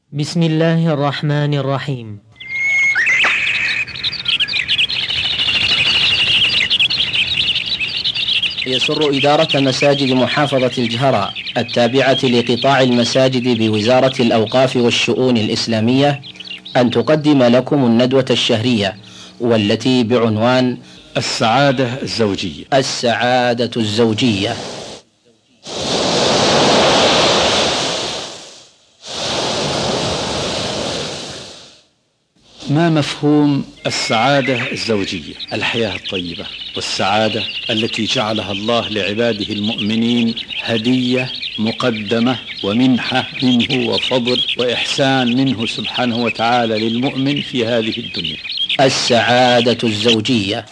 بسم الله الرحمن الرحيم. يسر إدارة مساجد محافظة الجهراء التابعة لقطاع المساجد بوزارة الأوقاف والشؤون الإسلامية أن تقدم لكم الندوة الشهرية والتي بعنوان السعادة الزوجية. السعادة الزوجية. ما مفهوم السعادة الزوجية؟ الحياة الطيبة والسعادة التي جعلها الله لعباده المؤمنين هدية مقدمة ومنحة منه وفضل وإحسان منه سبحانه وتعالى للمؤمن في هذه الدنيا. السعادة الزوجية.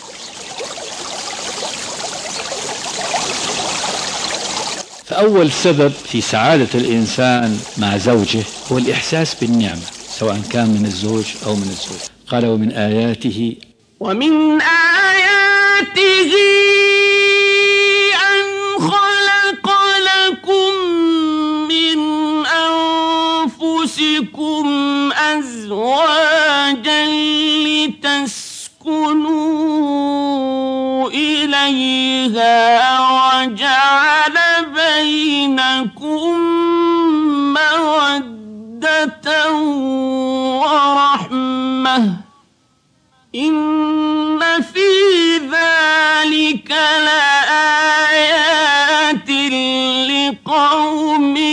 فأول سبب في سعادة الإنسان مع زوجه هو الإحساس بالنعمة، سواء كان من الزوج أو من الزوج. قال ومن آياته أن خلق لكم من أنفسكم أزواجا لتسكنوا إليها وجعل بينكم مودة ورحمة إن في ذلك لآيات لقوم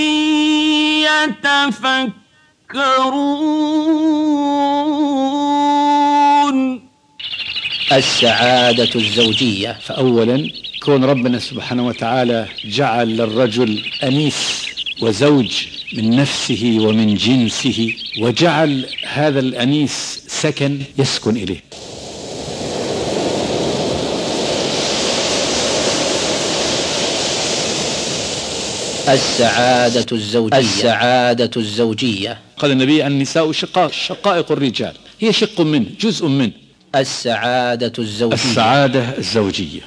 يتفكرون. السعادة الزوجية. فأولا كون ربنا سبحانه وتعالى جعل للرجل أنيس وزوج من نفسه ومن جنسه، وجعل هذا الأنيس سكن يسكن إليه. السعادة الزوجية. السعادة الزوجية. قال النبي النساء شقائق الرجال، هي شق منه، جزء منه. السعادة الزوجية. السعادة الزوجية.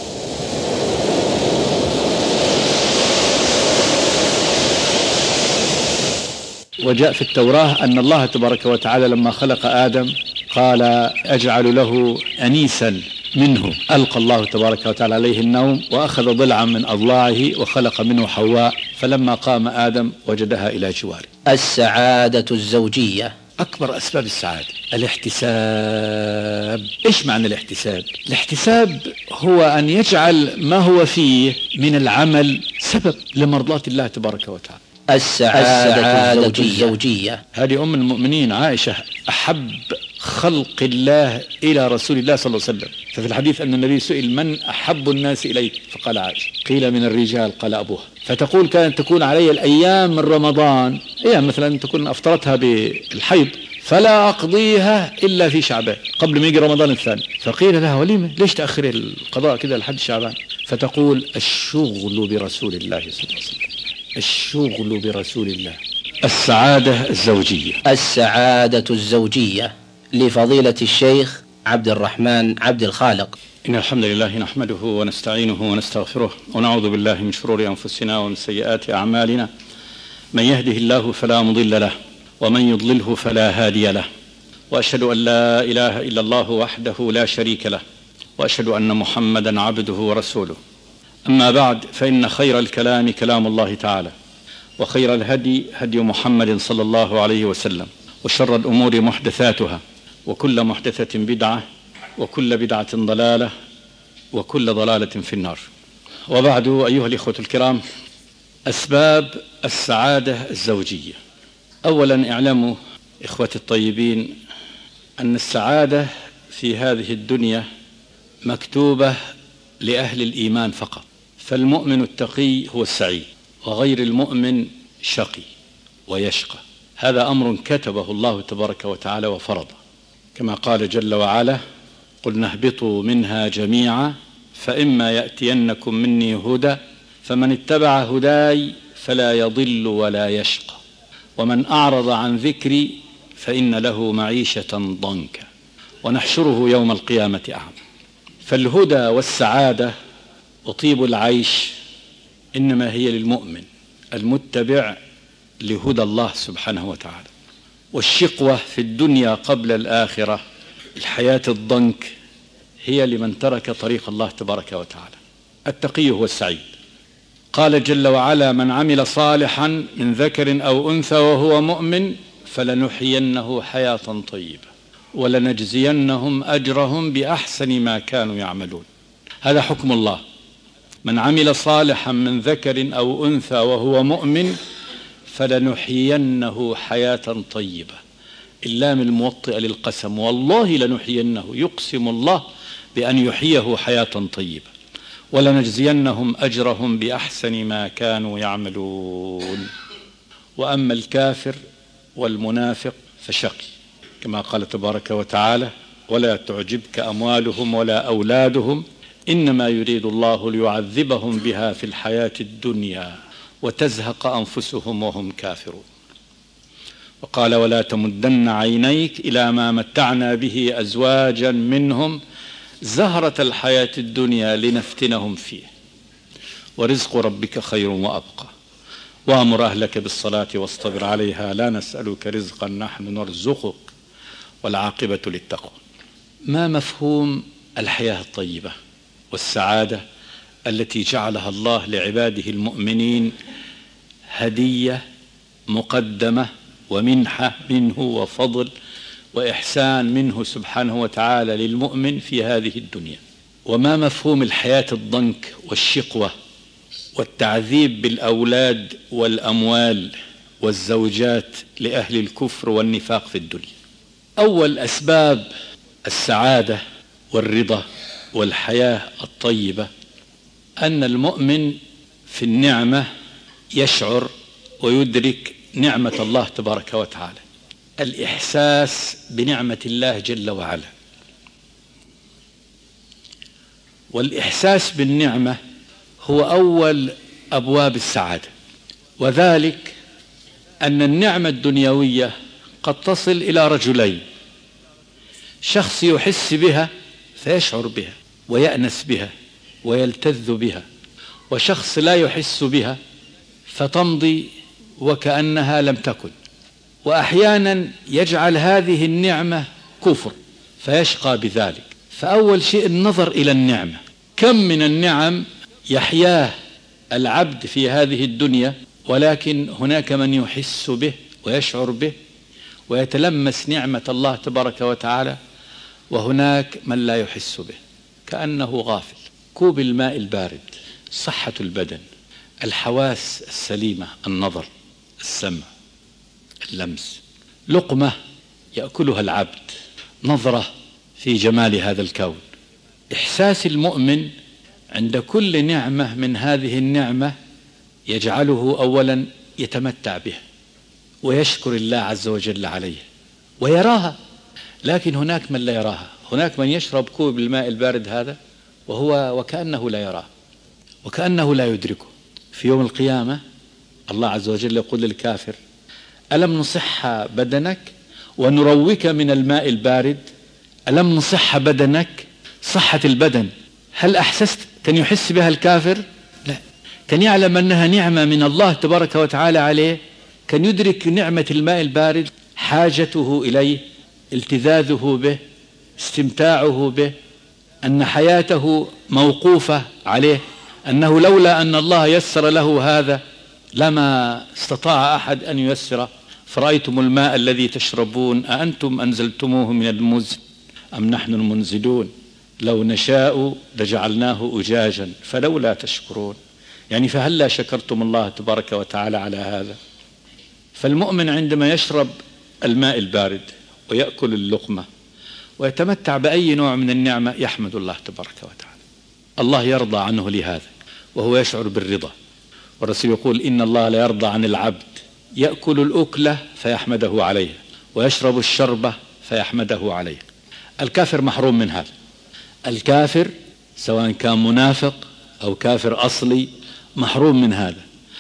وجاء في التوراة أن الله تبارك وتعالى لما خلق آدم قال أجعل له أنيسا منه، ألقى الله تبارك وتعالى عليه النوم وأخذ ضلعا من أضلاعه وخلق منه حواء، فلما قام آدم وجدها إلى جواره. السعادة الزوجية. أكبر أسباب السعادة الاحتساب. إيش معنى الاحتساب؟ الاحتساب هو أن يجعل ما هو فيه من العمل سبب لمرضاة الله تبارك وتعالى. السعادة الزوجية. هذه أم المؤمنين عائشة أحب خلق الله إلى رسول الله صلى الله عليه وسلم، ففي الحديث أن النبي سئل من أحب الناس إليك فقال عائشة، قيل من الرجال قال أبوها، فتقول كانت تكون علي الأيام من رمضان، أيام مثلا تكون أفطرتها بالحيض فلا أقضيها إلا في شعبان قبل ما يجي رمضان الثاني، فقيل لها وليمة ليش تأخر القضاء كده لحد شعبان؟ فتقول الشغل برسول الله صلى الله عليه وسلم، الشغل برسول الله. السعادة الزوجية. السعادة الزوجية لفضيلة الشيخ عبد الرحمن عبد الخالق. إن الحمد لله نحمده ونستعينه ونستغفره ونعوذ بالله من شرور أنفسنا ومن سيئات أعمالنا، من يهده الله فلا مضل له ومن يضلله فلا هادي له، وأشهد أن لا إله إلا الله وحده لا شريك له، وأشهد أن محمدا عبده ورسوله. أما بعد، فإن خير الكلام كلام الله تعالى، وخير الهدي هدي محمد صلى الله عليه وسلم، وشر الأمور محدثاتها، وكل محدثة بدعة، وكل بدعة ضلالة، وكل ضلالة في النار. وبعد، أيها الإخوة الكرام، أسباب السعادة الزوجية. أولا اعلموا إخوتي الطيبين أن السعادة في هذه الدنيا مكتوبة لأهل الإيمان فقط، فالمؤمن التقي هو السعيد، وغير المؤمن شقي ويشقى. هذا أمر كتبه الله تبارك وتعالى وفرضه، كما قال جل وعلا قلنا اهبطوا منها جميعا فإما يأتينكم مني هدى فمن اتبع هداي فلا يضل ولا يشقى ومن أعرض عن ذكري فإن له معيشة ضنكا ونحشره يوم القيامة أعمى. فالهدى والسعادة وطيب العيش إنما هي للمؤمن المتبع لهدى الله سبحانه وتعالى. والشقوة في الدنيا قبل الآخرة، الحياة الضنك، هي لمن ترك طريق الله تبارك وتعالى. التقي هو السعيد. قال جل وعلا: من عمل صالحا من ذكر أو أنثى وهو مؤمن فلنحيينه حياة طيبة ولنجزينهم أجرهم بأحسن ما كانوا يعملون. هذا حكم الله. من عمل صالحا من ذكر أو أنثى وهو مؤمن فلنحيينه حياة طيبة. اللام الموطئة للقسم، والله لنحيينه، يقسم الله بأن يحييه حياة طيبة، ولنجزينهم أجرهم بأحسن ما كانوا يعملون. وأما الكافر والمنافق فشقي، كما قال تبارك وتعالى: ولا تعجبك أموالهم ولا أولادهم إنما يريد الله ليعذبهم بها في الحياة الدنيا وتزهق أنفسهم وهم كافرون. وقال: ولا تمدن عينيك إلى ما متعنا به أزواجا منهم زهرة الحياة الدنيا لنفتنهم فيه ورزق ربك خير وأبقى وأمر أهلك بالصلاة واصطبر عليها لا نسألك رزقا نحن نرزقك والعاقبة للتقوى. ما مفهوم الحياة الطيبة والسعادة التي جعلها الله لعباده المؤمنين هدية مقدمة ومنحة منه وفضل وإحسان منه سبحانه وتعالى للمؤمن في هذه الدنيا؟ وما مفهوم الحياة الضنك والشقوة والتعذيب بالأولاد والأموال والزوجات لأهل الكفر والنفاق في الدنيا؟ أول أسباب السعادة والرضا والحياة الطيبة أن المؤمن في النعمة يشعر ويدرك نعمة الله تبارك وتعالى، الإحساس بنعمة الله جل وعلا. والإحساس بالنعمة هو أول أبواب السعادة، وذلك أن النعمة الدنيوية قد تصل إلى رجلين: شخص يحس بها فيشعر بها ويأنس بها ويلتذ بها، وشخص لا يحس بها فتمضي وكأنها لم تكن. وأحيانا يجعل هذه النعمة كفر فيشقى بذلك. فأول شيء النظر إلى النعمة. كم من النعم يحياه العبد في هذه الدنيا، ولكن هناك من يحس به ويشعر به ويتلمس نعمة الله تبارك وتعالى، وهناك من لا يحس به كأنه غافل. كوب الماء البارد، صحة البدن، الحواس السليمة، النظر، السمع، اللمس، لقمة يأكلها العبد، نظرة في جمال هذا الكون. إحساس المؤمن عند كل نعمة من هذه النعمة يجعله أولا يتمتع بها ويشكر الله عز وجل عليه ويراها، لكن هناك من لا يراها. هناك من يشرب كوب الماء البارد هذا وكأنه لا يراه وكأنه لا يدركه. في يوم القيامة الله عز وجل يقول للكافر: ألم نصح بدنك ونروك من الماء البارد؟ ألم نصح بدنك؟ صحة البدن هل أحسست؟ كان يحس بها الكافر؟ لا، كان يعلم أنها نعمة من الله تبارك وتعالى عليه، كان يدرك نعمة الماء البارد، حاجته إليه، التذاذه به، استمتاعه به، أن حياته موقوفة عليه، أنه لولا أن الله يسر له هذا لما استطاع أحد أن ييسره. فرأيتم الماء الذي تشربون أأنتم أنزلتموه من المزن أم نحن المنزلون لو نشاء لجعلناه أجاجا فلولا تشكرون. يعني فهلا شكرتم الله تبارك وتعالى على هذا؟ فالمؤمن عندما يشرب الماء البارد ويأكل اللقمة ويتمتع بأي نوع من النعمة يحمد الله تبارك وتعالى، الله يرضى عنه لهذا وهو يشعر بالرضا. والرسول يقول: إن الله لا يرضى عن العبد يأكل الأكلة فيحمده عليها ويشرب الشربة فيحمده عليها. الكافر محروم من هذا. الكافر سواء كان منافق أو كافر أصلي محروم من هذا،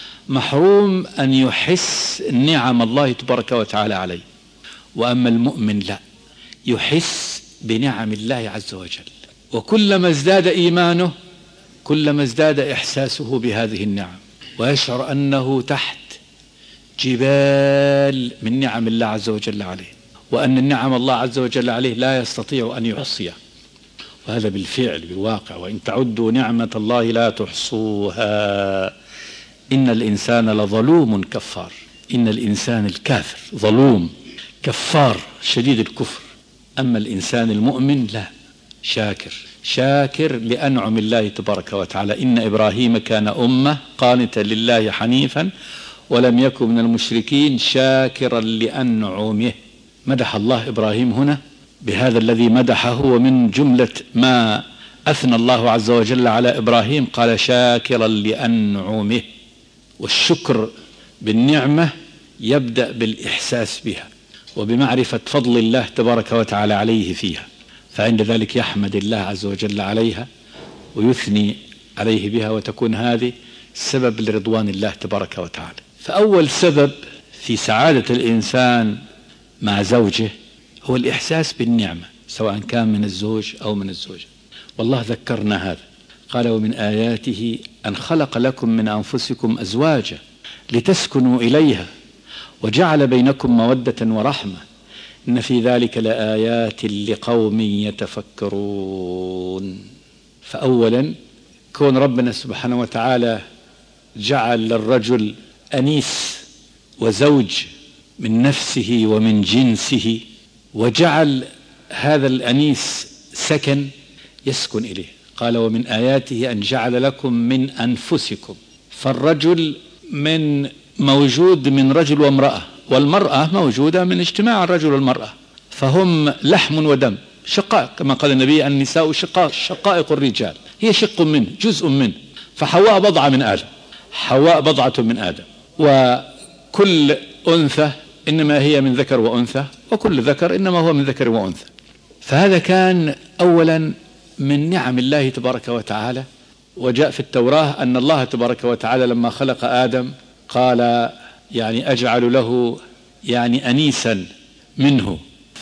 محروم أن يحس نعم الله تبارك وتعالى عليه. وأما المؤمن لا، يحس بنعم الله عز وجل، وكلما ازداد إيمانه كلما ازداد إحساسه بهذه النعم، ويشعر أنه تحت جبال من نعم الله عز وجل عليه، وأن النعم الله عز وجل عليه لا يستطيع أن يحصيها، وهذا بالفعل بالواقع. وإن تعدوا نعمة الله لا تحصوها إن الإنسان لظلوم كفار. إن الإنسان الكافر ظلوم كفار شديد الكفر، أما الإنسان المؤمن لا، شاكر لأنعم الله تبارك وتعالى. إن إبراهيم كان أمة قانتا لله حنيفا ولم يكن من المشركين شاكرا لأنعمه. مدح الله إبراهيم هنا بهذا الذي مدحه، ومن جملة ما أثنى الله عز وجل على إبراهيم قال شاكرا لأنعمه. والشكر بالنعمة يبدأ بالإحساس بها وبمعرفة فضل الله تبارك وتعالى عليه فيها، فعند ذلك يحمد الله عز وجل عليها ويثني عليه بها، وتكون هذه سبب لرضوان الله تبارك وتعالى. فأول سبب في سعادة الإنسان مع زوجه هو الإحساس بالنعمة، سواء كان من الزوج أو من الزوجة. والله ذكرنا هذا، قال ومن آياته أن خلق لكم من أنفسكم أزواجا لتسكنوا إليها وجعل بينكم مودة ورحمة إن في ذلك لآيات لقوم يتفكرون. فأولا كون ربنا سبحانه وتعالى جعل للرجل أنيس وزوج من نفسه ومن جنسه، وجعل هذا الأنيس سكن يسكن إليه. قال ومن آياته أن جعل لكم من أنفسكم، فالرجل من موجود من رجل وامرأة، والمرأة موجودة من اجتماع الرجل والمرأة، فهم لحم ودم شقائق، كما قال النبي النساء شقائق الرجال، هي شق منه جزء منه. فحواء بضعة من آدم، حواء بضعة من آدم، وكل أنثى إنما هي من ذكر وأنثى، وكل ذكر إنما هو من ذكر وأنثى. فهذا كان أولا من نعم الله تبارك وتعالى. وجاء في التوراة أن الله تبارك وتعالى لما خلق آدم قال يعني أجعل له يعني أنيسا منه،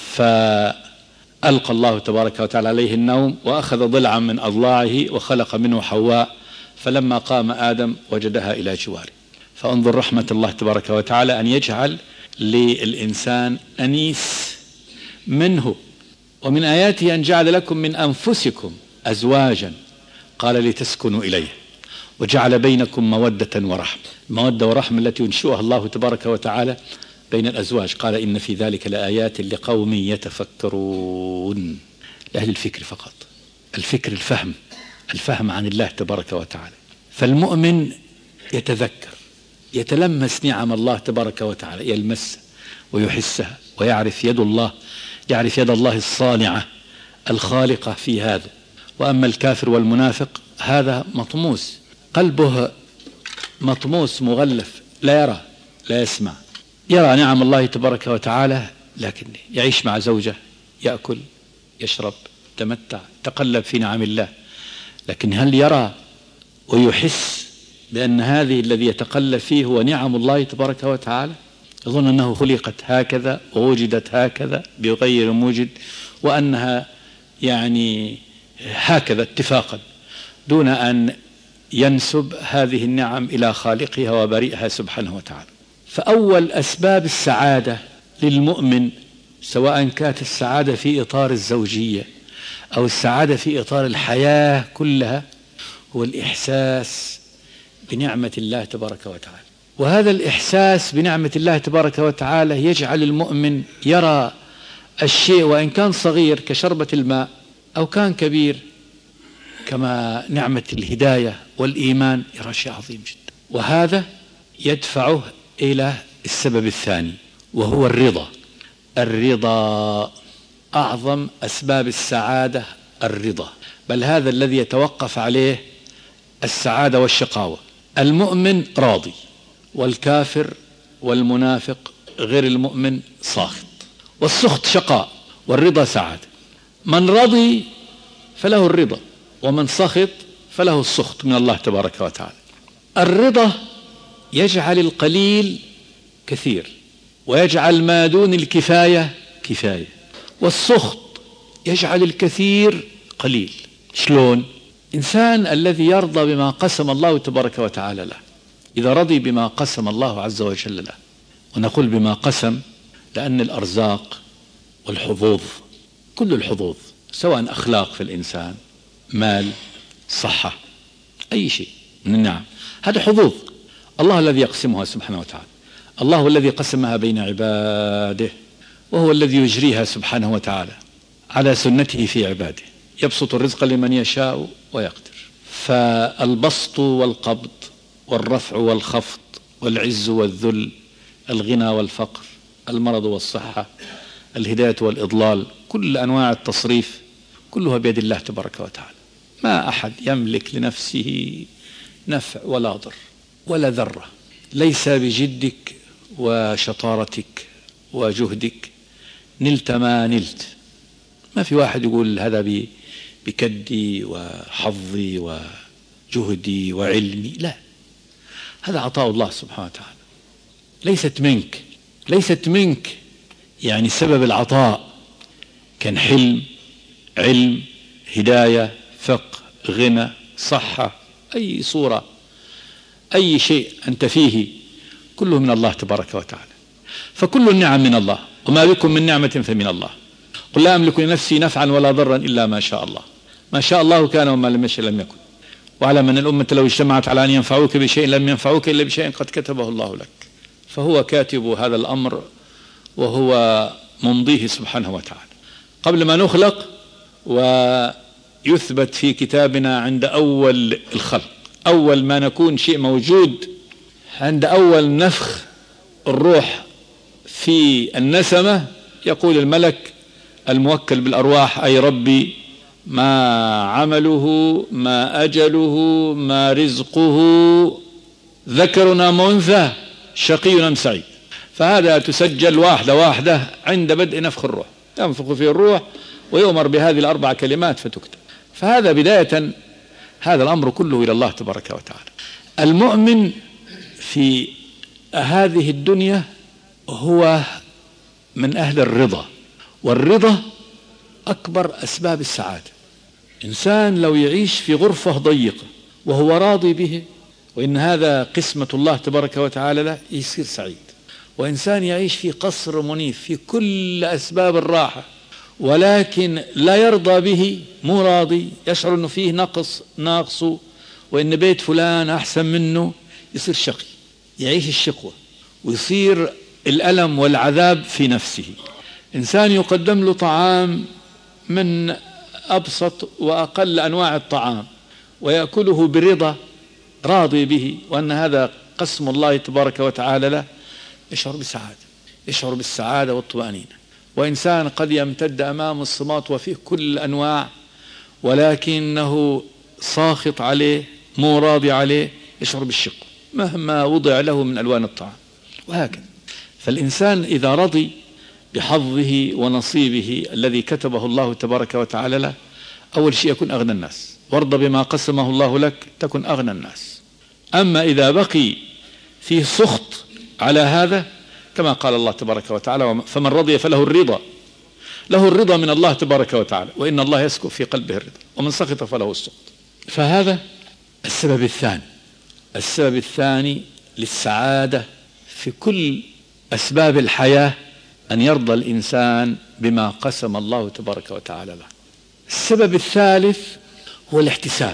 فألقى الله تبارك وتعالى عليه النوم وأخذ ضلعا من أضلاعه وخلق منه حواء، فلما قام آدم وجدها إلى جواره. فانظر رحمة الله تبارك وتعالى أن يجعل للإنسان أنيس منه. ومن آياته أن جعل لكم من أنفسكم أزواجا قال لتسكنوا إليه وجعل بينكم مودة ورحمة. المودة ورحمة التي ينشئها الله تبارك وتعالى بين الأزواج، قال إن في ذلك لآيات لقوم يتفكرون، لأهل الفكر فقط، الفكر الفهم عن الله تبارك وتعالى. فالمؤمن يتذكر، يتلمس نعم الله تبارك وتعالى، يلمسها ويحسها ويعرف يد الله، يعرف يد الله الصانعة الخالقة في هذا. وأما الكافر والمنافق هذا مطموس، قلبه مطموس مغلف، لا يرى لا يسمع، يرى نعم الله تبارك وتعالى لكن يعيش مع زوجة، يأكل يشرب يتمتع يتقلب في نعم الله، لكن هل يرى ويحس بأن هذه الذي يتقلب فيه هو نعم الله تبارك وتعالى؟ يظن أنه خلقت هكذا ووجدت هكذا بغير موجد، وأنها يعني هكذا اتفاقا، دون أن ينسب هذه النعم إلى خالقها وبريئها سبحانه وتعالى. فأول أسباب السعادة للمؤمن، سواء كانت السعادة في إطار الزوجية أو السعادة في إطار الحياة كلها، هو الإحساس بنعمة الله تبارك وتعالى. وهذا الإحساس بنعمة الله تبارك وتعالى يجعل المؤمن يرى الشيء وإن كان صغير كشربة الماء أو كان كبير كما نعمة الهداية والإيمان، يرى شيء عظيم جدا. وهذا يدفعه إلى السبب الثاني وهو الرضا. الرضا أعظم أسباب السعادة، الرضا، بل هذا الذي يتوقف عليه السعادة والشقاوة. المؤمن راضي، والكافر والمنافق غير المؤمن ساخط، والسخط شقاء والرضا سعادة. من رضي فله الرضا، ومن سخط فله السخط من الله تبارك وتعالى. الرضا يجعل القليل كثير ويجعل ما دون الكفاية كفاية، والسخط يجعل الكثير قليل. شلون؟ إنسان الذي يرضى بما قسم الله تبارك وتعالى له، إذا رضي بما قسم الله عز وجل له ونقول بما قسم لأن الأرزاق والحظوظ، كل الحظوظ سواء أخلاق في الإنسان، مال، صحة، أي شيء من النعم، هذا حظوظ الله الذي يقسمها سبحانه وتعالى. الله الذي قسمها بين عباده، وهو الذي يجريها سبحانه وتعالى على سنته في عباده، يبسط الرزق لمن يشاء ويقدر. فالبسط والقبض والرفع والخفض والعز والذل، الغنى والفقر، المرض والصحة، الهداية والإضلال، كل أنواع التصريف كلها بيد الله تبارك وتعالى. ما أحد يملك لنفسه نفع ولا ضر ولا ذرة، ليس بجدك وشطارتك وجهدك نلت ما نلت. ما في واحد يقول هذا بكدي وحظي وجهدي وعلمي، لا، هذا عطاء الله سبحانه وتعالى، ليست منك يعني سبب العطاء كان حلم، علم، هداية، فقه، غنى، صحة، أي صورة، أي شيء أنت فيه كله من الله تبارك وتعالى. فكل النعم من الله، وما بكم من نعمة فمن الله. قل لا أملك لنفسي نفعا ولا ضرا إلا ما شاء الله، ما شاء الله كان وما لم يشأ لم يكن. واعلم أن الأمة لو اجتمعت على أن ينفعوك بشيء لم ينفعوك إلا بشيء قد كتبه الله لك. فهو كاتب هذا الأمر وهو ممضيه سبحانه وتعالى قبل ما نخلق، ويثبت في كتابنا عند أول الخلق، أول ما نكون شيء موجود، عند أول نفخ الروح في النسمة، يقول الملك الموكل بالأرواح أي ربي ما عمله، ما أجله، ما رزقه، ذكرنا منثى، شقي أم سعيد. فهذا تسجل واحدة واحدة عند بدء نفخ الروح، ينفخ فيه الروح ويؤمر بهذه الأربع كلمات فتكتب. فهذا بداية هذا الأمر كله إلى الله تبارك وتعالى. المؤمن في هذه الدنيا هو من أهل الرضا، والرضا أكبر أسباب السعادة. إنسان لو يعيش في غرفة ضيقة وهو راضي به، وإن هذا قسمة الله تبارك وتعالى له، يصير سعيد. وإنسان يعيش في قصر منيف في كل أسباب الراحة ولكن لا يرضى به، مو راضي، يشعر أنه فيه ناقص وإن بيت فلان أحسن منه، يصير شقي، يعيش الشقوة ويصير الألم والعذاب في نفسه. إنسان يقدم له طعام من أبسط وأقل أنواع الطعام ويأكله برضا، راضي به، وأن هذا قسم الله تبارك وتعالى له، يشعر بسعادة، يشعر بالسعادة والطمأنينة. وإنسان قد يمتد أمام الصمات وفيه كل الأنواع ولكنه ساخط عليه، مو راضي عليه، يشعر بالشق مهما وضع له من ألوان الطعام، وهكذا. فالإنسان إذا رضي بحظه ونصيبه الذي كتبه الله تبارك وتعالى له، أول شيء يكون أغنى الناس، وارض بما قسمه الله لك تكن أغنى الناس. أما إذا بقي فيه سخط على هذا، كما قال الله تبارك وتعالى فمن رضي فله الرضا، له الرضا من الله تبارك وتعالى، وإن الله يسكن في قلبه الرضا، ومن سخط فله السخط. فهذا السبب الثاني. السبب الثاني للسعادة في كل أسباب الحياة أن يرضى الإنسان بما قسم الله تبارك وتعالى له. السبب الثالث هو الاحتساب.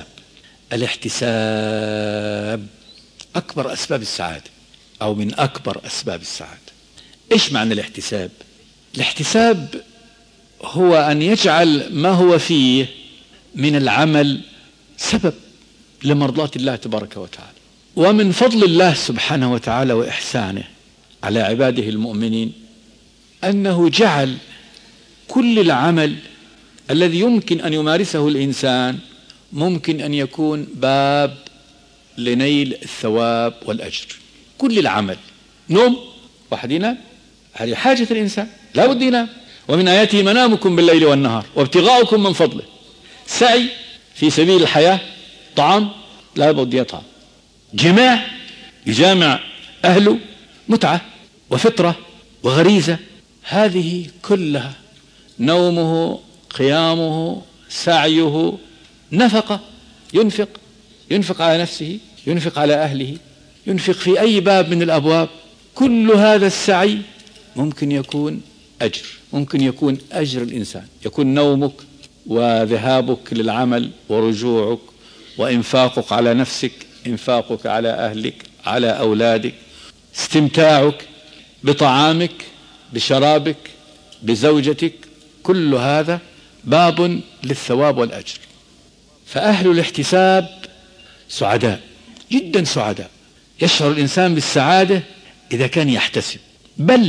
الاحتساب أكبر أسباب السعادة، أو من أكبر أسباب السعادة. إيش معنى الاحتساب؟ الاحتساب هو أن يجعل ما هو فيه من العمل سبب لمرضاة الله تبارك وتعالى. ومن فضل الله سبحانه وتعالى وإحسانه على عباده المؤمنين أنه جعل كل العمل الذي يمكن أن يمارسه الإنسان ممكن أن يكون باب لنيل الثواب والأجر. كل العمل، نوم، واحد ينام، هذه حاجة الإنسان، لا بد ينام. ومن آياته منامكم بالليل والنهار وابتغاؤكم من فضله. سعي في سبيل الحياة، طعام، لا بد يطعم، جماع، يجامع أهله، متعة وفطرة وغريزة، هذه كلها، نومه، قيامه، سعيه، نفقة، ينفق على نفسه، ينفق على أهله، ينفق في أي باب من الأبواب، كل هذا السعي ممكن يكون أجر، ممكن يكون أجر الإنسان، يكون نومك وذهابك للعمل ورجوعك وإنفاقك على نفسك، إنفاقك على أهلك، على أولادك، استمتاعك بطعامك، بشرابك، بزوجتك، كل هذا باب للثواب والأجر. فأهل الاحتساب سعداء جدا، سعداء. يشعر الإنسان بالسعادة إذا كان يحتسب، بل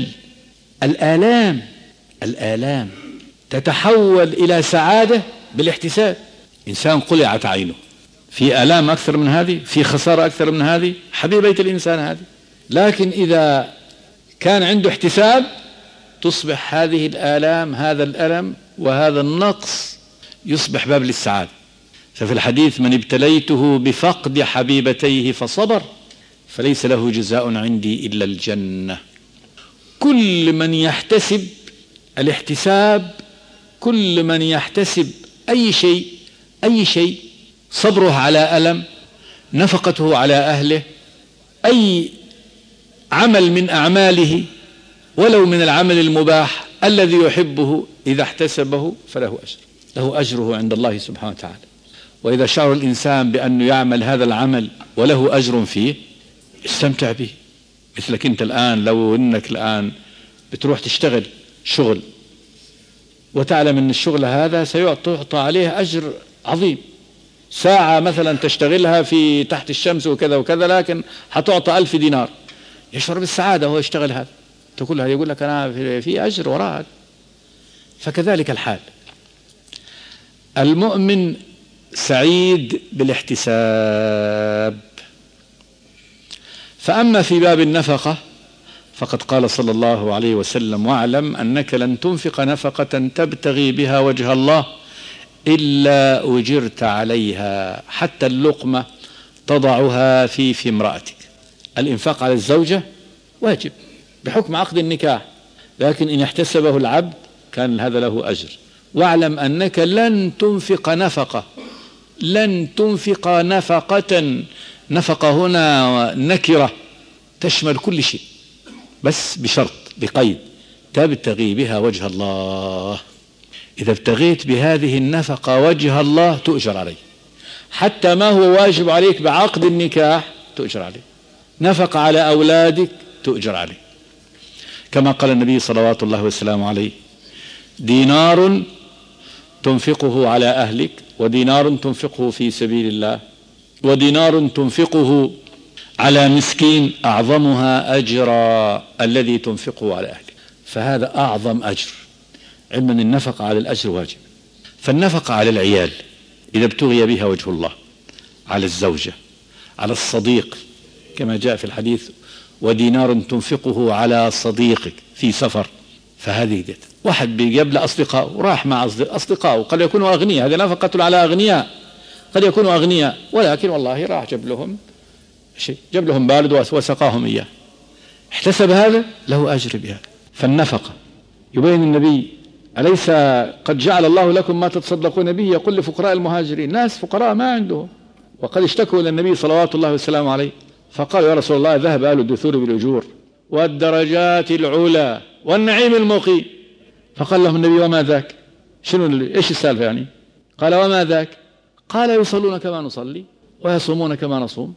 الآلام تتحول إلى سعادة بالاحتساب. إنسان قلعت عينه، في آلام أكثر من هذه، في خسارة أكثر من هذه، حبيبة الإنسان هذه. لكن إذا كان عنده احتساب تصبح هذه الآلام، هذا الألم وهذا النقص يصبح باب للسعادة. ففي الحديث: من ابتليته بفقد حبيبتيه فصبر فليس له جزاء عندي إلا الجنة. كل من يحتسب الاحتساب، كل من يحتسب أي شيء، صبره على ألم، نفقته على أهله، أي عمل من أعماله ولو من العمل المباح الذي يحبه، إذا احتسبه فله أجر، له أجره عند الله سبحانه وتعالى. وإذا شعر الإنسان بأنه يعمل هذا العمل وله أجر فيه استمتع به. مثلك أنت الآن، لو أنك الآن بتروح تشتغل شغل وتعلم أن الشغل هذا سيعطى عليه أجر عظيم، ساعة مثلا تشتغلها في تحت الشمس وكذا وكذا، لكن هتعطى 1000 دينار، يشعر بالسعادة وهو يشتغل هذا، تقول هذا، يقول لك أنا في أجر وراء. فكذلك الحال، المؤمن سعيد بالاحتساب. فأما في باب النفقة فقد قال صلى الله عليه وسلم: واعلم أنك لن تنفق نفقة تبتغي بها وجه الله إلا أجرت عليها، حتى اللقمة تضعها في امرأتك. الإنفاق على الزوجة واجب بحكم عقد النكاح، لكن إن احتسبه العبد كان هذا له أجر. واعلم أنك لن تنفق نفقة، لن تنفق نفقة، نفقة هنا نكرة تشمل كل شيء، بس بشرط، بقيد: تبتغي بها وجه الله. إذا ابتغيت بهذه النفقة وجه الله تؤجر عليه، حتى ما هو واجب عليك بعقد النكاح تؤجر عليه، نفق على أولادك تؤجر عليه، كما قال النبي صلوات الله وسلامه عليه: دينار تنفقه على أهلك، ودينار تنفقه في سبيل الله، ودينار تنفقه على مسكين، أعظمها أجرا الذي تنفقه على أهلك. فهذا أعظم أجر، علما النفقة على الأجر واجب. فالنفقة على العيال إذا ابتغي بها وجه الله، على الزوجة، على الصديق كما جاء في الحديث: ودينار تنفقه على صديقك في سفر. فهذه ديت. واحد بيقابل أصدقاء وراح مع أصدقائه، قد يكونوا أغنياء، هذا نفقة على أغنياء، قد يكونوا أغنياء، ولكن والله راح جاب لهم شيء، جاب لهم بارد وسقاهم إياه، احتسب هذا له أجر بهذا. فالنفقة يبين النبي: أليس قد جعل الله لكم ما تتصدقون به؟ يقول لفقراء المهاجرين، ناس فقراء ما عندهم، وقد اشتكوا إلى النبي صلوات الله والسلام عليه، فقالوا: يا رسول الله، ذهب أهل الدثور بالأجور والدرجات العلى والنعيم المقيم. فقال لهم النبي: وما ذاك؟ إيش السالفة يعني؟ قال: وما ذاك؟ قال: يصلون كما نصلي، ويصومون كما نصوم،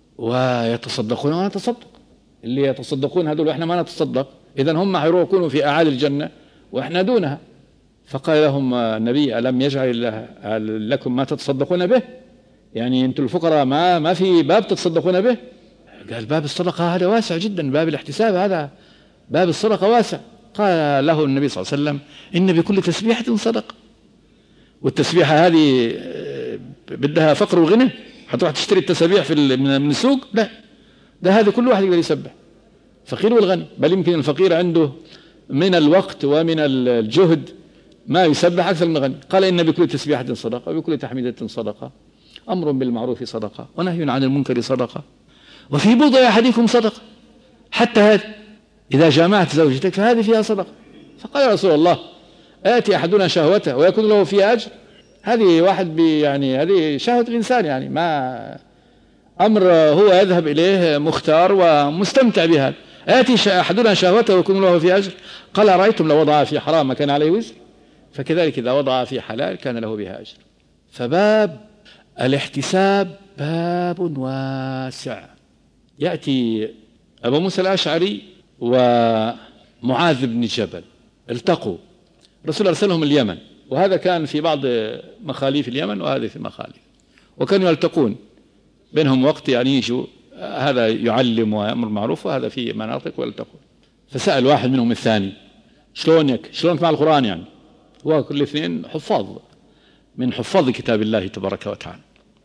ويتصدقون وما نتصدق. اللي يتصدقون هذول وإحنا ما نتصدق، إذن هم حيكونوا في أعالي الجنة وإحنا دونها. فقال لهم النبي: ألم يجعل لكم ما تتصدقون به؟ يعني أنتم الفقراء ما في باب تتصدقون به؟ قال: باب الصدقة هذا واسع جدا، باب الاحتساب هذا باب الصدقة واسع. قال له النبي صلى الله عليه وسلم: إن بكل تسبيحة صدقة. والتسبيحة هذه بدها فقر وغنى، هتروح تشتري التسبيح من السوق؟ لا، ده هذا كل واحد يقدر يسبح، فقير والغني. بل يمكن الفقير عنده من الوقت ومن الجهد ما يسبح أكثر من الغني. قال: إن بكل تسبيحة صدقة، وبكل تحميدة صدقة، أمر بالمعروف صدقة، ونهي عن المنكر صدقة، وفي بضع أحدكم صدقة. حتى هذا إذا جامعت زوجتك فهذه فيها صدقة. فقال: يا رسول الله، آتي أحدنا شهوته ويكون له فيها أجر؟ هذه واحد يعني هذه شهوة الإنسان، يعني ما أمر هو يذهب إليه مختار ومستمتع بها. آتي أحدنا شهوته ويكون له في أجر. قال أرأيتم لو وضع في حرام كان عليه وزر، فكذلك إذا وضع في حلال كان له بها أجر. فباب الاحتساب باب واسع. يأتي أبو موسى الأشعري ومعاذ بن جبل التقوا، الرسول أرسلهم اليمن، وهذا كان في بعض مخاليف اليمن وهذا في مخاليف، وكانوا يلتقون بينهم وقت يعني يجوا، هذا يعلم ويأمر معروف وهذا في مناطق ويلتقون. فسأل واحد منهم الثاني شلونك مع القرآن؟ يعني هو كل اثنين حفاظ من حفاظ كتاب الله تبارك وتعالى.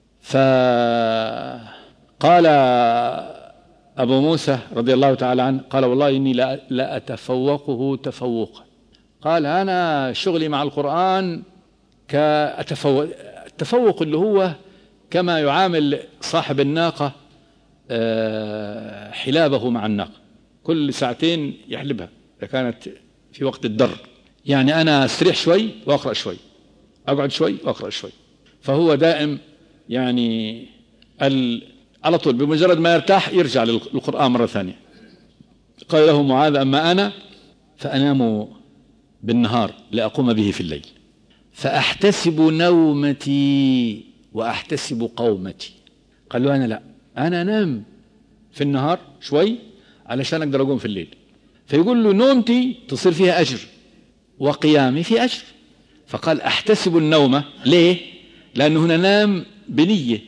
فقال أبو موسى رضي الله تعالى عنه قال والله إني لا أتفوقه تفوقا. قال أنا شغلي مع القرآن التفوق اللي هو كما يعامل صاحب الناقة حلابه مع الناقة، كل ساعتين يحلبها إذا كانت في وقت الدر، يعني أنا أستريح شوي وأقرأ شوي، أقعد شوي وأقرأ شوي. فهو دائم يعني على طول بمجرد ما يرتاح يرجع للقرآن مرة ثانية. قال له معاذ أما أنا فأنام بالنهار لأقوم به في الليل، فأحتسب نومتي وأحتسب قومتي. قال له أنا لا، أنا أنام في النهار شوي علشان أقدر أقوم في الليل. فيقول له نومتي تصير فيها أجر وقيامي في أجر. فقال أحتسب النوم. ليه؟ لأنه هنا نام بنية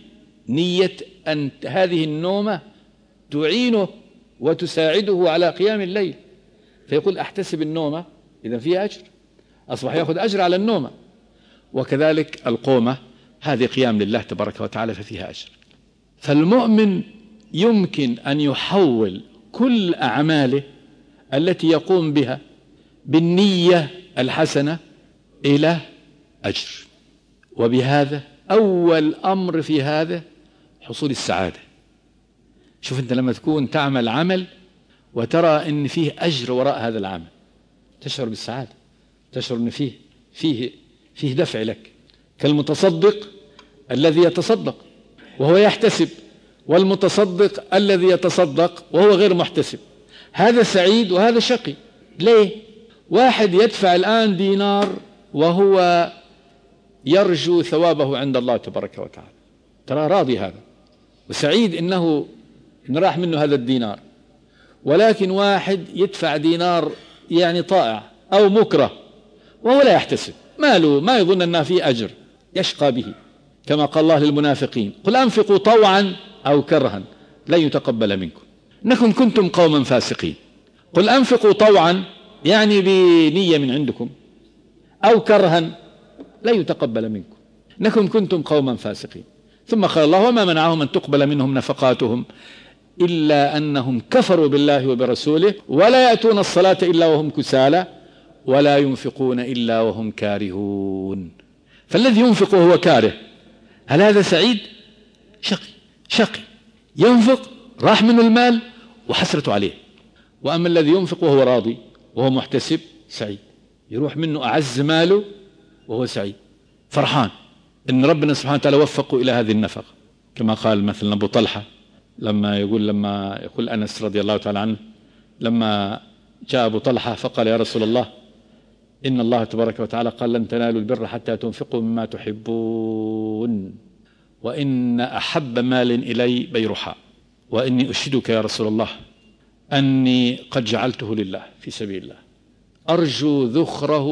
أن هذه النومة تعينه وتساعده على قيام الليل، فيقول أحتسب النومة، إذا فيها أجر، أصبح يأخذ أجر على النومة. وكذلك القومة هذه قيام لله تبارك وتعالى ففيها أجر. فالمؤمن يمكن أن يحول كل أعماله التي يقوم بها بالنية الحسنة إلى أجر. وبهذا أول أمر في هذا حصول السعادة. شوف أنت لما تكون تعمل عمل وترى أن فيه أجر وراء هذا العمل تشعر بالسعادة، تشعر أن فيه دفع لك، كالمتصدق الذي يتصدق وهو يحتسب، والمتصدق الذي يتصدق وهو غير محتسب. هذا سعيد وهذا شقي. ليه؟ واحد يدفع الآن دينار وهو يرجو ثوابه عند الله تبارك وتعالى، ترى راضي هذا وسعيد إن راح منه هذا الدينار. ولكن واحد يدفع دينار يعني طائع أو مكره وهو لا يحتسب، ما يظن أنه فيه أجر، يشقى به، كما قال الله للمنافقين قل أنفقوا طوعا أو كرها لن يتقبل منكم إنكم كنتم قوما فاسقين. قل أنفقوا طوعا يعني بنية من عندكم، أو كرها لا يتقبل منكم إنكم كنتم قوما فاسقين. ثم قال الله وما منعهم أن تقبل منهم نفقاتهم إلا أنهم كفروا بالله وبرسوله ولا يأتون الصلاة إلا وهم كسالى ولا ينفقون إلا وهم كارهون. فالذي ينفق وهو كاره هل هذا سعيد؟ شقي ينفق راح منه المال وحسرته عليه. وأما الذي ينفق وهو راضي وهو محتسب سعيد، يروح منه أعز ماله وهو سعيد فرحان إن ربنا سبحانه وتعالى وفقه إلى هذه النفقة. كما قال مثلا أبو طلحة لما يقول أنس رضي الله تعالى عنه لما جاء أبو طلحة فقال يا رسول الله إن الله تبارك وتعالى قال لن تنالوا البر حتى تنفقوا مما تحبون وإن أحب مال إلي بيرحاء وإني أشهدك يا رسول الله أني قد جعلته لله في سبيل الله أرجو ذخره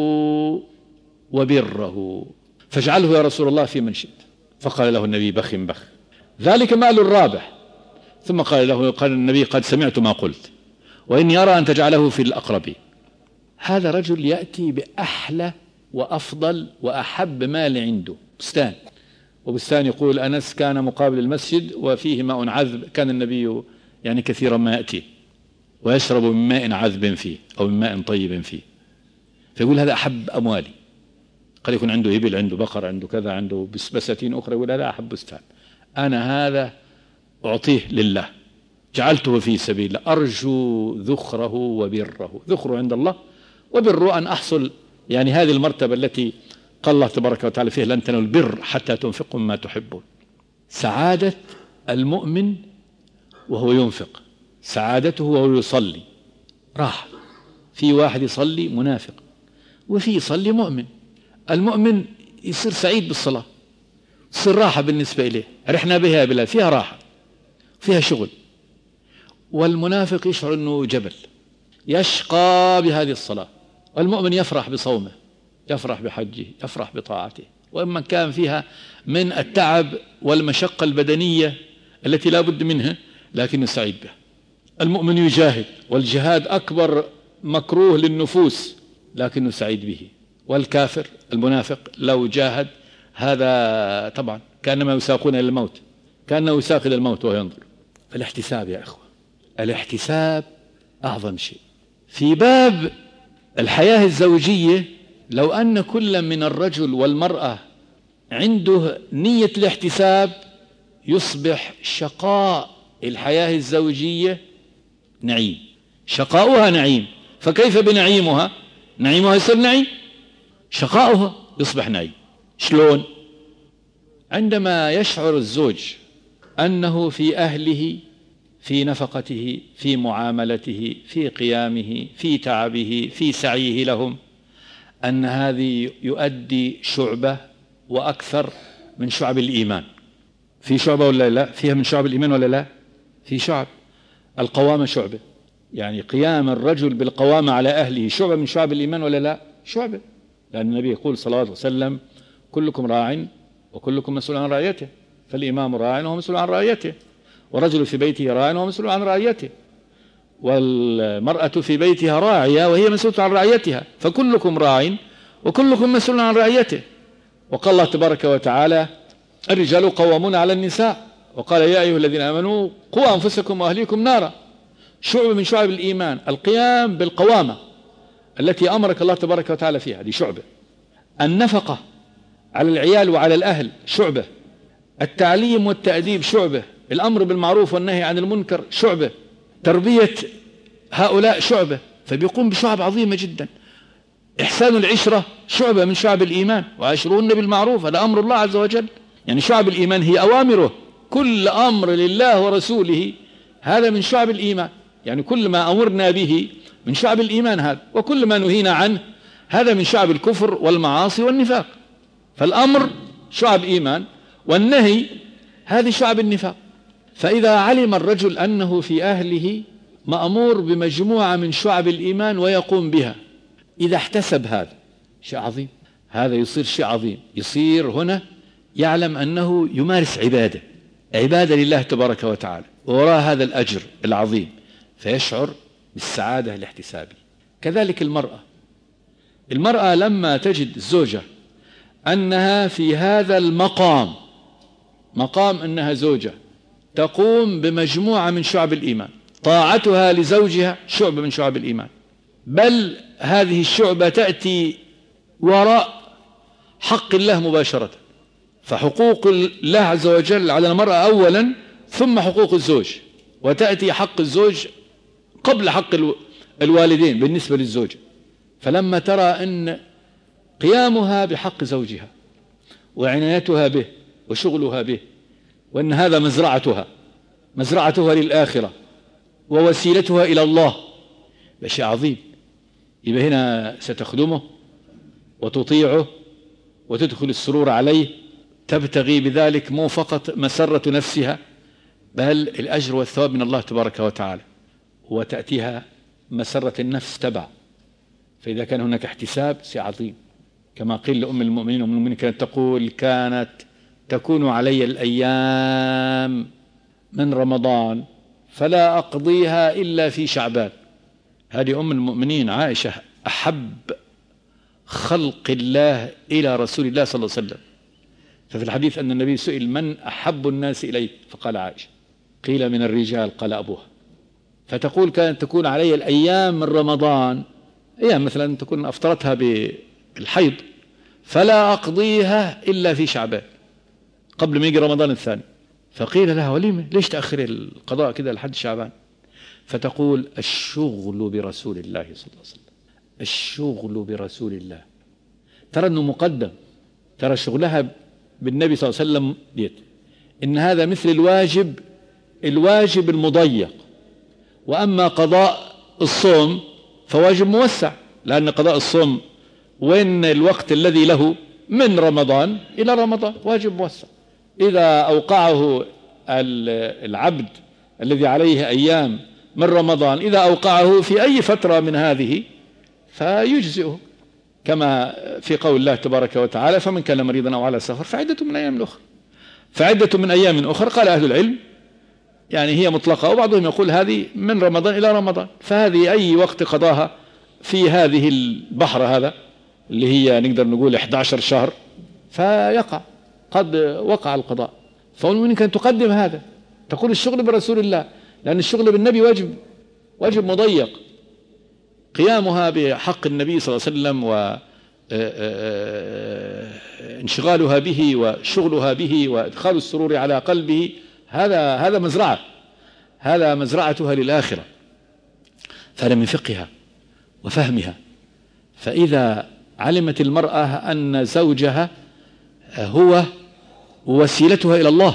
وبره فاجعله يا رسول الله في من شئت. فقال له النبي بخ ذلك مال الرابح. ثم قال النبي قد سمعت ما قلت وإني أرى أن تجعله في الأقربين. هذا رجل يأتي بأحلى وأفضل وأحب مال عنده بستان، وبستان يقول أنس كان مقابل المسجد وفيه ماء عذب، كان النبي يعني كثيرا ما يأتي ويشرب من ماء عذب فيه أو من ماء طيب فيه. فيقول هذا أحب أموالي. قد يكون عنده إبل، عنده بقر، عنده كذا، عنده بساتين أخرى، يقول هذا أحب بستان، أنا هذا أعطيه لله جعلته في سبيل الله أرجو ذخره وبره. ذخره عند الله وبره أن أحصل يعني هذه المرتبة التي قال الله تبارك وتعالى فيه لن تنالوا البر حتى تنفقوا مما تحبون. سعادة المؤمن وهو ينفق، سعادته وهو يصلي، راحة. في واحد يصلي منافق، وفي يصلي مؤمن. المؤمن يصير سعيد بالصلاة، تصير راحة بالنسبة إليه، رحنا بها بلا فيها راحة فيها شغل. والمنافق يشعر أنه جبل، يشقى بهذه الصلاة. والمؤمن يفرح بصومه، يفرح بحجه، يفرح بطاعته، وإما كان فيها من التعب والمشقة البدنية التي لا بد منها لكنه سعيد بها. المؤمن يجاهد، والجهاد أكبر مكروه للنفوس لكنه سعيد به. والكافر المنافق لو جاهد هذا طبعا كأنما يساقون إلى الموت، كأنه يساق إلى الموت وهو ينظر. فالاحتساب يا أخوة، الاحتساب أعظم شيء. في باب الحياة الزوجية، لو أن كل من الرجل والمرأة عنده نية الاحتساب يصبح شقاء الحياة الزوجية نعيم، شقاؤها نعيم. فكيف بنعيمها؟ نعيمها يصير نعيم، شقاؤها يصبح نعيم. شلون؟ عندما يشعر الزوج أنه في أهله، في نفقته، في معاملته، في قيامه، في تعبه، في سعيه لهم، أن هذه يؤدي شعبة وأكثر من شعب الإيمان. في شعبة ولا لا؟ فيها من شعب الإيمان ولا لا؟ في شعب. القوامة شعبة، يعني قيام الرجل بالقوامة على أهله شعبة من شعب الإيمان ولا لا؟ شعبة. لأن النبي يقول صلى الله عليه وسلم: كلكم راع وكلكم مسؤول عن رعيته، فالإمام راع وهو مسؤول عن رعيته، والرجل في بيته راع وهو مسؤول عن رعيته، والمرأة في بيتها راعية وهي مسؤولة عن رعيتها، فكلكم راع وكلكم مسؤول عن رعيته. وقال الله تبارك وتعالى: الرجال قوامون على النساء، وقال: يا أيها الذين آمنوا قوا أنفسكم وأهليكم نارا. شعبة من شعب الإيمان القيام بالقوامة التي أمرك الله تبارك وتعالى فيها، هذه شعبة. النفقة على العيال وعلى الأهل شعبة. التعليم والتأديب شعبة. الأمر بالمعروف والنهي عن المنكر شعبة. تربية هؤلاء شعبة. فبيقوم بشعب عظيمة جدا. إحسان العشرة شعبة من شعب الإيمان، وعاشروهن بالمعروف، هذا أمر الله عز وجل. يعني شعب الإيمان هي أوامره، كل أمر لله ورسوله هذا من شعب الإيمان. يعني كل ما أمرنا به من شعب الإيمان هذا، وكل ما نهينا عنه هذا من شعب الكفر والمعاصي والنفاق. فالأمر شعب إيمان، والنهي هذه شعب النفاق. فإذا علم الرجل أنه في أهله مأمور بمجموعة من شعب الإيمان ويقوم بها، إذا احتسب هذا شيء عظيم، هذا يصير شيء عظيم. يصير هنا يعلم أنه يمارس عبادة لله تبارك وتعالى، ووراء هذا الأجر العظيم، فيشعر بالسعادة الاحتسابية. كذلك المرأة لما تجد الزوجة أنها في هذا المقام، مقام أنها زوجة تقوم بمجموعة من شعب الإيمان، طاعتها لزوجها شعبة من شعب الإيمان، بل هذه الشعبة تأتي وراء حق الله مباشرة. فحقوق الله عز وجل على المرأة أولا، ثم حقوق الزوج، وتأتي حق الزوج قبل حق الوالدين بالنسبة للزوجة. فلما ترى أن قيامها بحق زوجها وعنايتها به وشغلها به، وأن هذا مزرعتها للآخرة ووسيلتها إلى الله، بشيء عظيم. يبقى هنا ستخدمه وتطيعه وتدخل السرور عليه، تبتغي بذلك مو فقط مسرة نفسها بل الأجر والثواب من الله تبارك وتعالى، وتأتيها مسرة النفس تبع. فإذا كان هناك احتساب شيء عظيم. كما قيل لأم المؤمنين، أم المؤمنين كانت تقول: كانت تكون علي الأيام من رمضان فلا أقضيها إلا في شعبان. هذه أم المؤمنين عائشة، أحب خلق الله إلى رسول الله صلى الله عليه وسلم. ففي الحديث أن النبي سئل: من أحب الناس إليك؟ فقال: عائشة. قيل: من الرجال؟ قال: أبوها. فتقول: كانت تكون علي الأيام من رمضان، أيام مثلا تكون أفطرتها بالحيض، فلا أقضيها إلا في شعبان قبل ما يجي رمضان الثاني. فقيل لها: وليمة؟ ليش تأخر القضاء كده لحد شعبان؟ فتقول: الشغل برسول الله صلى الله عليه وسلم، الشغل برسول الله. ترى أنه مقدم، ترى شغلها بالنبي صلى الله عليه وسلم ديت، إن هذا مثل الواجب المضيق، وأما قضاء الصوم فواجب موسع، لأن قضاء الصوم وين الوقت الذي له من رمضان إلى رمضان واجب موسع. إذا أوقعه العبد الذي عليه أيام من رمضان، إذا أوقعه في أي فترة من هذه فيجزئه، كما في قول الله تبارك وتعالى: فمن كان مريضا أو على سفر فعدة من أيام أخرى. فعدة من أيام أخرى قال أهل العلم يعني هي مطلقة، وبعضهم يقول هذه من رمضان إلى رمضان، فهذه أي وقت قضاها في هذه البحر هذا اللي هي نقدر نقول 11 شهر فيقع، قد وقع القضاء. فممكن أن تقدم هذا، تقول الشغل برسول الله، لأن الشغل بالنبي واجب مضيق، قيامها بحق النبي صلى الله عليه وسلم وانشغالها به وشغلها به وإدخال السرور على قلبه، هذا مزرعة، هذا مزرعتها للآخرة. فهذا من فقهها وفهمها. فإذا علمت المرأة أن زوجها هو وسيلتها إلى الله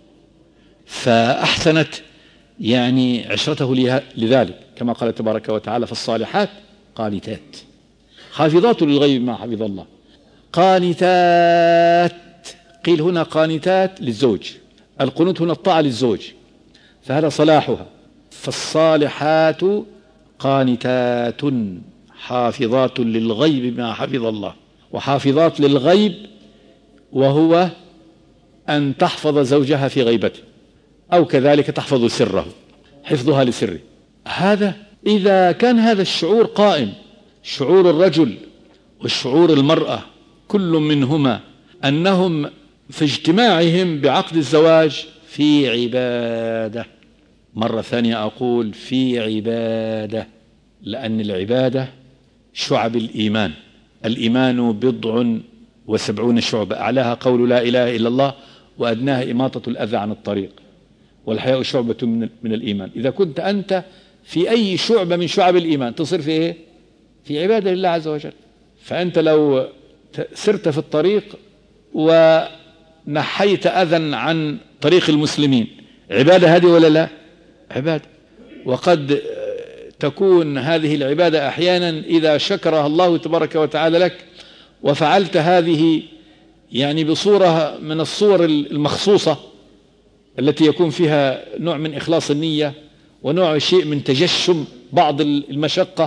فأحسنت يعني عشرته لذلك، كما قال تبارك وتعالى: فالصالحات قانتات حافظات للغيب ما حفظ الله. قانتات، قيل هنا قانتات للزوج، القنوت هنا الطاعة للزوج، فهذا صلاحها. فالصالحات قانتات حافظات للغيب ما حفظ الله. وحافظات للغيب وهو أن تحفظ زوجها في غيبته، أو كذلك تحفظ سره، حفظها لسره. هذا إذا كان هذا الشعور قائم، شعور الرجل وشعور المرأة كل منهما أنهم في اجتماعهم بعقد الزواج في عبادة. مرة ثانية أقول في عبادة، لأن العبادة شعب الإيمان. الإيمان 70 شعبة، أعلاها قول لا إله إلا الله، وأدناها إماطة الأذى عن الطريق، والحياء شعبة من الإيمان. إذا كنت أنت في أي شعبة من شعب الإيمان تصير في إيه؟ في عبادة لله عز وجل. فأنت لو سرت في الطريق ونحيت أذى عن طريق المسلمين، عبادة هذه ولا لا؟ عبادة. وقد تكون هذه العبادة أحيانا إذا شكرها الله تبارك وتعالى لك وفعلت هذه يعني بصورة من الصور المخصوصة التي يكون فيها نوع من إخلاص النية ونوع شيء من تجشم بعض المشقة،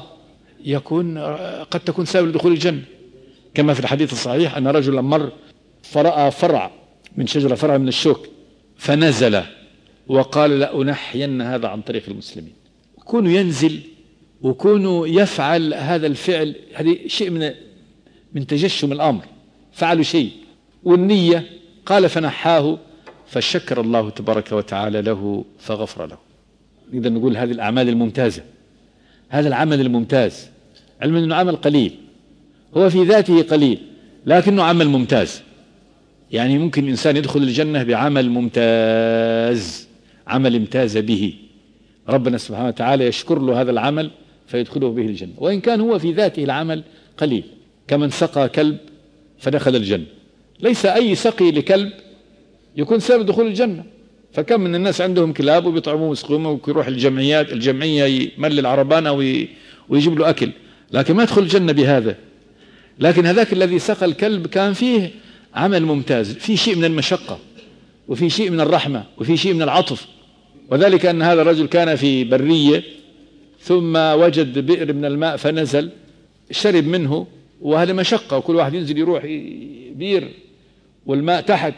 قد تكون سبب لدخول الجنة، كما في الحديث الصحيح أن رجلا مر فرأى فرع من شجرة، فرع من الشوك، فنزل وقال: لأنحين هذا عن طريق المسلمين. كونوا ينزل وكونوا يفعل هذا الفعل، هذه شيء من تجشم الأمر، فعلوا شيء والنية، قال فنحاه فشكر الله تبارك وتعالى له فغفر له. نقدر نقول هذه الأعمال الممتازة، هذا العمل الممتاز، علما أنه عمل قليل، هو في ذاته قليل لكنه عمل ممتاز. يعني ممكن الإنسان يدخل الجنة بعمل ممتاز، عمل امتاز به، ربنا سبحانه وتعالى يشكر له هذا العمل فيدخله به الجنة، وإن كان هو في ذاته العمل قليل، كمن سقى كلب فدخل الجنة. ليس أي سقي لكلب يكون سبب دخول الجنة، فكم من الناس عندهم كلاب وبيطعموه ويسقوه ويروح الجمعية يملي العربانة ويجيب له أكل، لكن ما يدخل الجنة بهذا. لكن هذاك الذي سقى الكلب كان فيه عمل ممتاز، فيه شيء من المشقة وفيه شيء من الرحمة وفيه شيء من العطف. وذلك أن هذا الرجل كان في برية ثم وجد بئر من الماء فنزل شرب منه، وهذا مشقة، وكل واحد ينزل يروح بير والماء تحت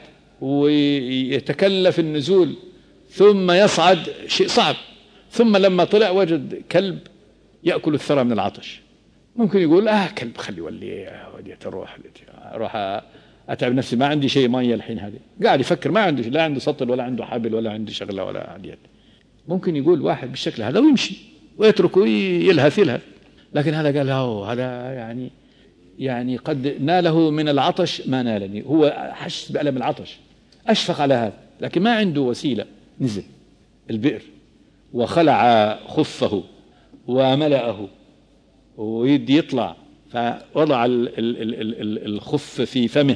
ويتكلف النزول ثم يصعد، شيء صعب. ثم لما طلع وجد كلب يأكل الثرى من العطش. ممكن يقول كلب خلي وديت اروح اتعب نفسي، ما عندي شيء ميه الحين. هذه قاعد يفكر، ما عنده، لا عنده سطل ولا عنده حبل ولا عنده شغله ولا عديت. ممكن يقول واحد بالشكل هذا ويمشي ويتركه يلهث. لكن هذا قال هذا يعني قد ناله من العطش ما نالني، هو حس بألم العطش، أشفق على هذا، لكن ما عنده وسيلة. نزل البئر وخلع خفه وملأه ويدي يطلع، فوضع الخف في فمه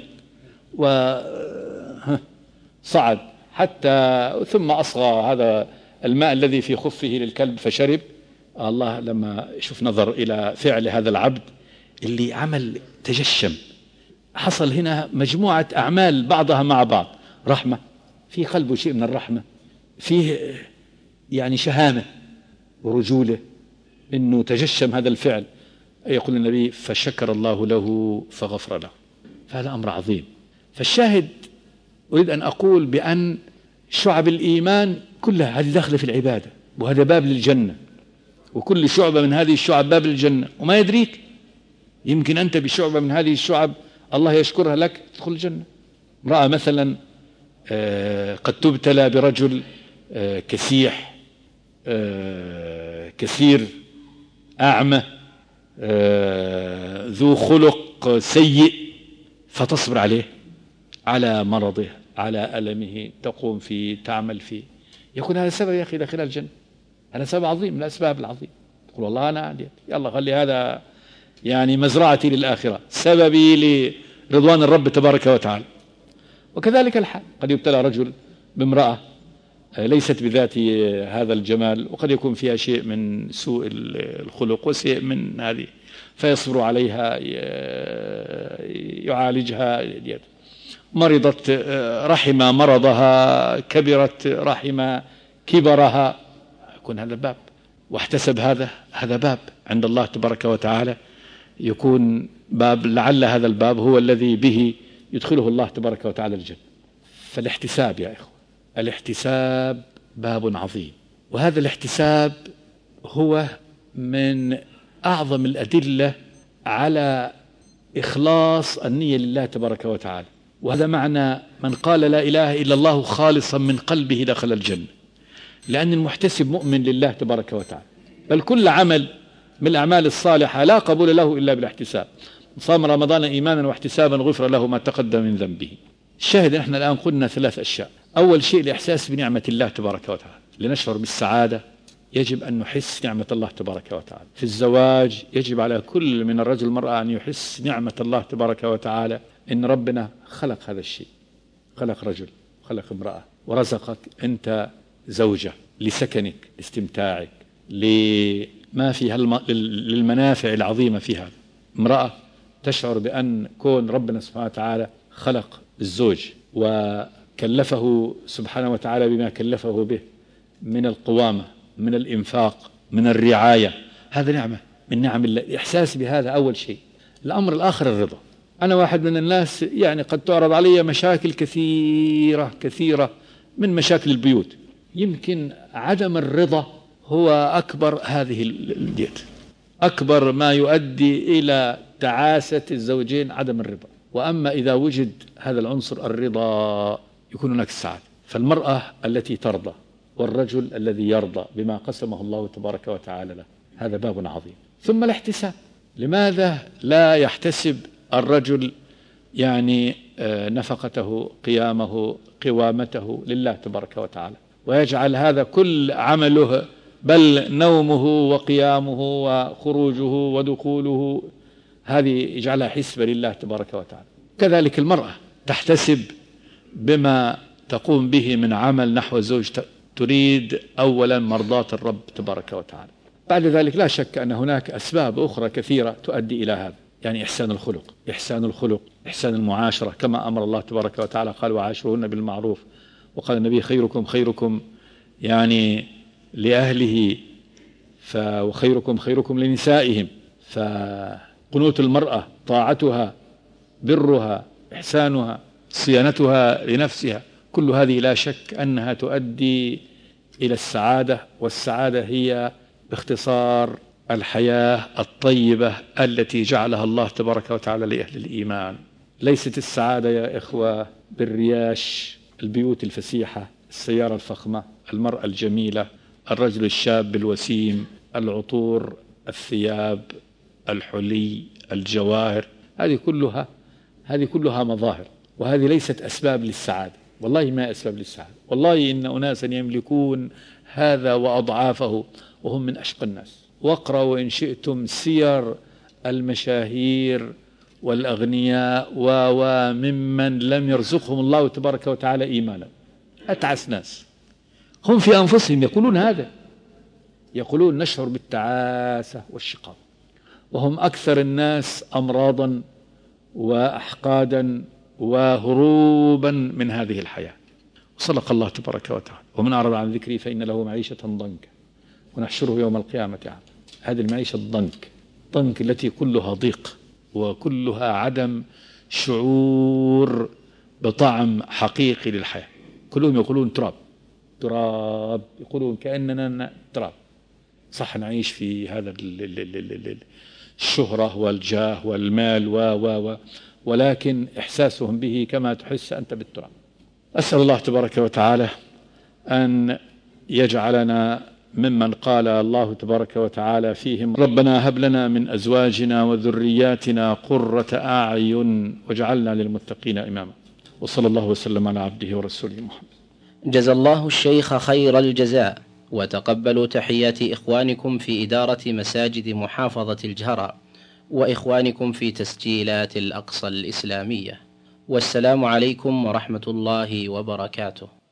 وصعد حتى ثم أصغى هذا الماء الذي في خفه للكلب فشرب، الله لما شوف نظر إلى فعل هذا العبد اللي عمل تجشم، حصل هنا مجموعة أعمال بعضها مع بعض، رحمة في قلبه شيء من الرحمة، فيه يعني شهامة ورجولة إنه تجشم هذا الفعل. يقول النبي فشكر الله له فغفر له، فهذا أمر عظيم. فالشاهد أريد أن أقول بأن شعب الإيمان كلها هذه داخلة في العبادة، وهذا باب للجنة، وكل شعبة من هذه الشعب باب للجنة، وما يدريك يمكن أنت بشعبة من هذه الشعب الله يشكرها لك تدخل الجنة. امرأة مثلا قد تبتلى برجل كسيح كثير أعمى ذو خلق سيء، فتصبر عليه على مرضه على ألمه، تقوم فيه تعمل فيه، يكون هذا السبب يا أخي داخل الجنة. هذا سبب عظيم من الأسباب العظيم. تقول والله أنا عندي يلا خلي هذا يعني مزرعتي للآخرة، سببي لرضوان الرب تبارك وتعالى. وكذلك الحال قد يبتلى رجل بامرأة ليست بذات هذا الجمال، وقد يكون فيها شيء من سوء الخلق وشيء من هذه، فيصبر عليها يعالجها. مرضت رحم مرضها، كبرت رحم كبرها، يكون هذا الباب. واحتسب هذا باب عند الله تبارك وتعالى، يكون باب لعل هذا الباب هو الذي به يدخله الله تبارك وتعالى الجنة. فالاحتساب يا إخوة، الاحتساب باب عظيم، وهذا الاحتساب هو من أعظم الأدلة على إخلاص النية لله تبارك وتعالى. وهذا معنى من قال لا إله إلا الله خالصا من قلبه دخل الجنة، لأن المحتسب مؤمن لله تبارك وتعالى. بل كل عمل من الأعمال الصالحة لا قبول له إلا بالاحتساب. صام رمضان إيمانا واحتسابا غفر له ما تقدم من ذنبه. الشاهد احنا الآن قلنا 3 أشياء. أول شيء الإحساس بنعمة الله تبارك وتعالى، لنشعر بالسعادة يجب أن نحس نعمة الله تبارك وتعالى. في الزواج يجب على كل من الرجل والمرأة أن يحس نعمة الله تبارك وتعالى، إن ربنا خلق هذا الشيء، خلق رجل خلق امرأة ورزقك أنت زوجة لسكنك لاستمتاعك لما فيها للمنافع العظيمة في هذا. امرأة تشعر بأن كون ربنا سبحانه وتعالى خلق الزوج وكلفه سبحانه وتعالى بما كلفه به من القوامة من الإنفاق من الرعاية، هذا نعمة من نعم الله. الإحساس بهذا أول شيء. الأمر الآخر الرضا. أنا واحد من الناس يعني قد تعرض علي مشاكل كثيرة من مشاكل البيوت، يمكن عدم الرضا هو أكبر هذه الديت، أكبر ما يؤدي إلى تعاسة الزوجين عدم الرضا. وأما إذا وجد هذا العنصر الرضا يكون هناك السعادة. فالمرأة التي ترضى والرجل الذي يرضى بما قسمه الله تبارك وتعالى له، هذا باب عظيم. ثم الاحتساب. لماذا لا يحتسب الرجل يعني نفقته قيامه قوامته لله تبارك وتعالى، ويجعل هذا كل عمله بل نومه وقيامه وخروجه ودخوله هذه يجعلها حسبة لله تبارك وتعالى. كذلك المرأة تحتسب بما تقوم به من عمل نحو الزوج، تريد أولا مرضاة الرب تبارك وتعالى. بعد ذلك لا شك أن هناك أسباب أخرى كثيرة تؤدي إلى هذا، يعني إحسان الخلق إحسان المعاشرة، كما أمر الله تبارك وتعالى قال وعاشروهن بالمعروف، وقال النبي خيركم يعني لأهله وخيركم لنسائهم. فقنوت المرأة طاعتها برها إحسانها صيانتها لنفسها، كل هذه لا شك أنها تؤدي إلى السعادة، والسعادة هي باختصار الحياة الطيبة التي جعلها الله تبارك وتعالى لأهل الإيمان. ليست السعادة يا إخوة بالرياش، البيوت الفسيحة، السيارة الفخمة، المرأة الجميلة، الرجل الشاب الوسيم، العطور، الثياب، الحلي، الجواهر، هذه كلها مظاهر، وهذه ليست أسباب للسعادة. والله ما أسباب للسعادة. والله إن أناسا يملكون هذا وأضعافه وهم من أشقى الناس. واقرأوا إن شئتم سير المشاهير والأغنياء وممن لم يرزقهم الله تبارك وتعالى إيمانا، أتعس ناس هم في أنفسهم يقولون هذا، يقولون نشعر بالتعاسة والشقاء، وهم أكثر الناس أمراضا وأحقادا وهروبا من هذه الحياة. وصدق الله تبارك وتعالى: ومن أعرض عن ذكري فإن له معيشة ضنكا ونحشره يوم القيامة أعمى. هذه المعيشة الضنك التي كلها ضيق وكلها عدم شعور بطعم حقيقي للحياة. كلهم يقولون تراب، يقولون كأننا تراب. صح نعيش في هذا الشهرة والجاه والمال ولكن إحساسهم به كما تحس أنت بالتراب. أسأل الله تبارك وتعالى أن يجعلنا ممن قال الله تبارك وتعالى فيهم: ربنا هب لنا من أزواجنا وذرياتنا قرة أعين واجعلنا للمتقين إماما. وصلى الله وسلم على عبده ورسوله محمد. جزى الله الشيخ خير الجزاء، وتقبلوا تحيات إخوانكم في إدارة مساجد محافظة الجهراء وإخوانكم في تسجيلات الأقصى الإسلامية، والسلام عليكم ورحمة الله وبركاته.